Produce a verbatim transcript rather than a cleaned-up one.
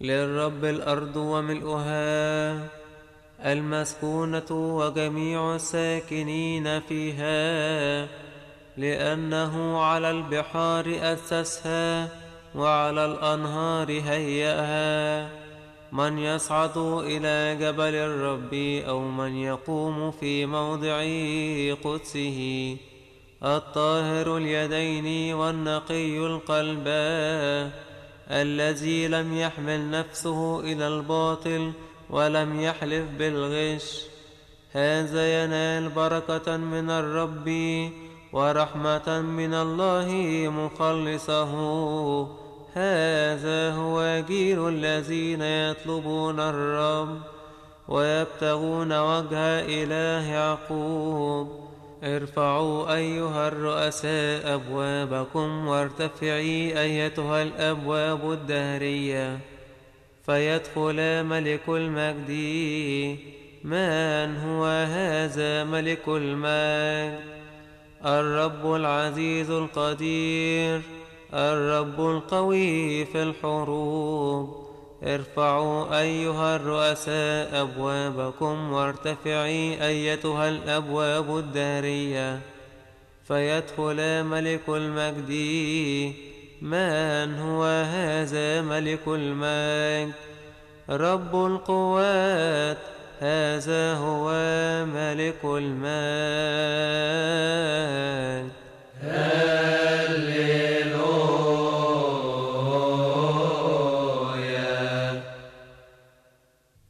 للرب الأرض وملؤها المسكونة وجميع الساكنين فيها، لأنه على البحار أسسها وعلى الأنهار هيأها. من يصعد إلى جبل الرب أو من يقوم في موضع قدسه؟ الطاهر اليدين والنقي القلب، الذي لم يحمل نفسه إلى الباطل ولم يحلف بالغش، هذا ينال بركة من الرب ورحمة من الله مخلصه. هذا هو جيل الذين يطلبون الرب ويبتغون وجه إله يعقوب. ارفعوا أيها الرؤساء أبوابكم، وارتفعي أيتها الأبواب الدهرية، فيدخل ملك المجد. من هو هذا ملك المجد؟ الرب العزيز القدير، الرب القوي في الحروب. ارفعوا أيها الرؤساء أبوابكم، وارتفعي أيتها الأبواب الدهرية، فيدخل ملك المجد. من هو هذا ملك المجد؟ رب القوات، هذا هو ملك المجد.